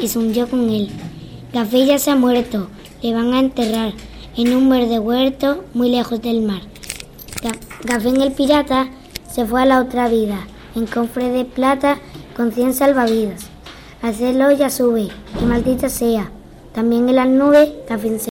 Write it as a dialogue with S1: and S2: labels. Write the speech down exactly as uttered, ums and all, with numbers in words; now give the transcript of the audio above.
S1: y se hundió con él. Gafé ya se ha muerto, le van a enterrar en un verde huerto muy lejos del mar. Gafén el pirata se fue a la otra vida, en cofre de plata con cien salvavidas. Al cielo ya sube, y maldita sea, también en las nubes Gafén se